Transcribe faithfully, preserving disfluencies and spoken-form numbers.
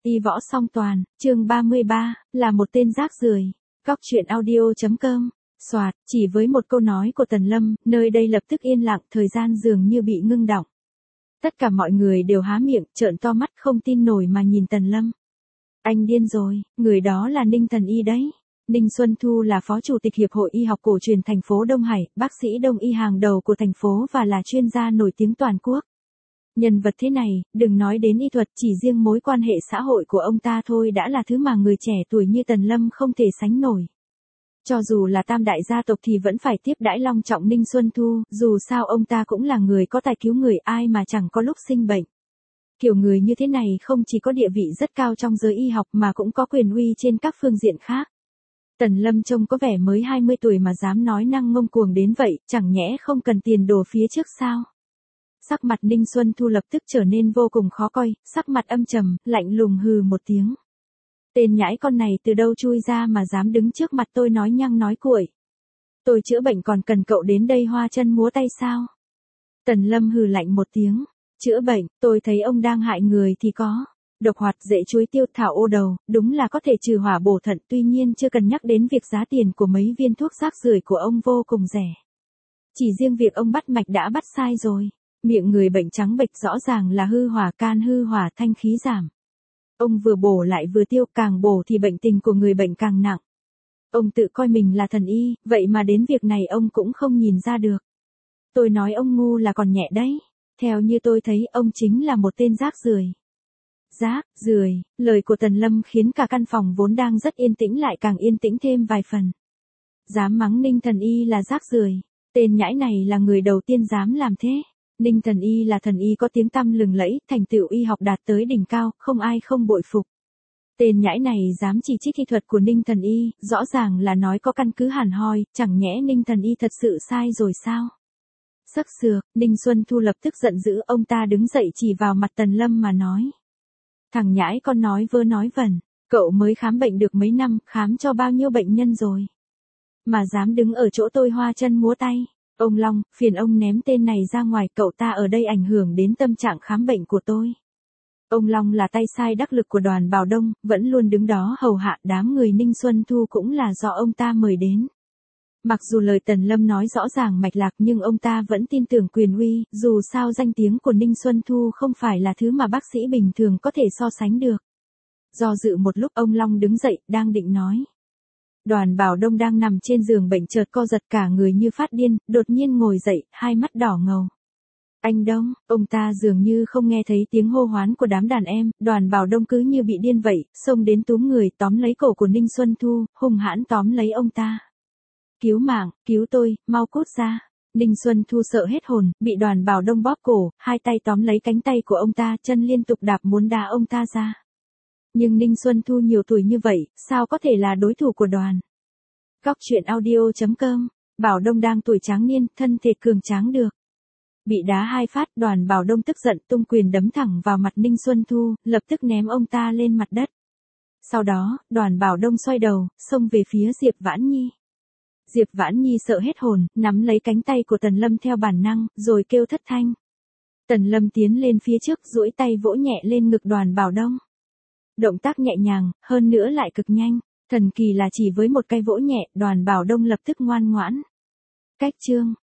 Y võ song toàn, chương ba mươi ba, là một tên rác rưởi. Góc truyện audio.com. Soạt, chỉ với một câu nói của Tần Lâm, nơi đây lập tức yên lặng, thời gian dường như bị ngưng đọng. Tất cả mọi người đều há miệng, trợn to mắt không tin nổi mà nhìn Tần Lâm. Anh điên rồi, người đó là Ninh Thần Y đấy. Ninh Xuân Thu là phó chủ tịch Hiệp hội Y học cổ truyền thành phố Đông Hải, bác sĩ đông y hàng đầu của thành phố và là chuyên gia nổi tiếng toàn quốc. Nhân vật thế này, đừng nói đến y thuật, chỉ riêng mối quan hệ xã hội của ông ta thôi đã là thứ mà người trẻ tuổi như Tần Lâm không thể sánh nổi. Cho dù là tam đại gia tộc thì vẫn phải tiếp đãi long trọng Ninh Xuân Thu, dù sao ông ta cũng là người có tài cứu người, ai mà chẳng có lúc sinh bệnh. Kiểu người như thế này không chỉ có địa vị rất cao trong giới y học mà cũng có quyền uy trên các phương diện khác. Tần Lâm trông có vẻ mới hai mươi tuổi mà dám nói năng ngông cuồng đến vậy, chẳng nhẽ không cần tiền đồ phía trước sao? Sắc mặt Ninh Xuân Thu lập tức trở nên vô cùng khó coi, sắc mặt âm trầm, lạnh lùng hừ một tiếng. Tên nhãi con này từ đâu chui ra mà dám đứng trước mặt tôi nói nhăng nói cuội. Tôi chữa bệnh còn cần cậu đến đây hoa chân múa tay sao? Tần Lâm hừ lạnh một tiếng. Chữa bệnh, tôi thấy ông đang hại người thì có. Độc hoạt dễ chuối tiêu thảo ô đầu, đúng là có thể trừ hỏa bổ thận, tuy nhiên chưa cần nhắc đến việc giá tiền của mấy viên thuốc rác rưởi của ông vô cùng rẻ. Chỉ riêng việc ông bắt mạch đã bắt sai rồi. Miệng người bệnh trắng bệch rõ ràng là hư hỏa, can hư hỏa, thanh khí giảm. Ông vừa bổ lại vừa tiêu, càng bổ thì bệnh tình của người bệnh càng nặng. Ông tự coi mình là thần y, vậy mà đến việc này ông cũng không nhìn ra được. Tôi nói ông ngu là còn nhẹ đấy. Theo như tôi thấy ông chính là một tên rác rưởi. Rác, rưởi, lời của Tần Lâm khiến cả căn phòng vốn đang rất yên tĩnh lại càng yên tĩnh thêm vài phần. Dám mắng Ninh Thần Y là rác rưởi, tên nhãi này là người đầu tiên dám làm thế. Ninh Thần Y là thần y có tiếng tăm lừng lẫy, thành tựu y học đạt tới đỉnh cao, không ai không bội phục. Tên nhãi này dám chỉ trích y thuật của Ninh Thần Y, rõ ràng là nói có căn cứ hẳn hoi, chẳng nhẽ Ninh Thần Y thật sự sai rồi sao? Sắc sược, Ninh Xuân Thu lập tức giận dữ, ông ta đứng dậy chỉ vào mặt Tần Lâm mà nói. Thằng nhãi con nói vơ nói vẩn, cậu mới khám bệnh được mấy năm, khám cho bao nhiêu bệnh nhân rồi? Mà dám đứng ở chỗ tôi hoa chân múa tay. Ông Long, phiền ông ném tên này ra ngoài, cậu ta ở đây ảnh hưởng đến tâm trạng khám bệnh của tôi. Ông Long là tay sai đắc lực của Đoàn Bảo Đông, vẫn luôn đứng đó hầu hạ, đám người Ninh Xuân Thu cũng là do ông ta mời đến. Mặc dù lời Tần Lâm nói rõ ràng mạch lạc nhưng ông ta vẫn tin tưởng quyền uy, dù sao danh tiếng của Ninh Xuân Thu không phải là thứ mà bác sĩ bình thường có thể so sánh được. Do dự một lúc ông Long đứng dậy, đang định nói. Đoàn Bảo Đông đang nằm trên giường bệnh chợt co giật cả người như phát điên, đột nhiên ngồi dậy, hai mắt đỏ ngầu. Anh Đông, ông ta dường như không nghe thấy tiếng hô hoán của đám đàn em, Đoàn Bảo Đông cứ như bị điên vậy, xông đến túm người, tóm lấy cổ của Ninh Xuân Thu, hung hãn tóm lấy ông ta. Cứu mạng, cứu tôi, mau cút ra. Ninh Xuân Thu sợ hết hồn, bị Đoàn Bảo Đông bóp cổ, hai tay tóm lấy cánh tay của ông ta, chân liên tục đạp muốn đá ông ta ra. Nhưng Ninh Xuân Thu nhiều tuổi như vậy, sao có thể là đối thủ của Đoàn? Góc truyện audio.com. Bảo Đông đang tuổi tráng niên, thân thể cường tráng được. Bị đá hai phát, Đoàn Bảo Đông tức giận tung quyền đấm thẳng vào mặt Ninh Xuân Thu, lập tức ném ông ta lên mặt đất. Sau đó, Đoàn Bảo Đông xoay đầu, xông về phía Diệp Vãn Nhi. Diệp Vãn Nhi sợ hết hồn, nắm lấy cánh tay của Tần Lâm theo bản năng, rồi kêu thất thanh. Tần Lâm tiến lên phía trước, duỗi tay vỗ nhẹ lên ngực Đoàn Bảo Đông. Động tác nhẹ nhàng, hơn nữa lại cực nhanh. Thần kỳ là chỉ với một cái vỗ nhẹ, Đoàn Bảo Đông lập tức ngoan ngoãn. Cách chương,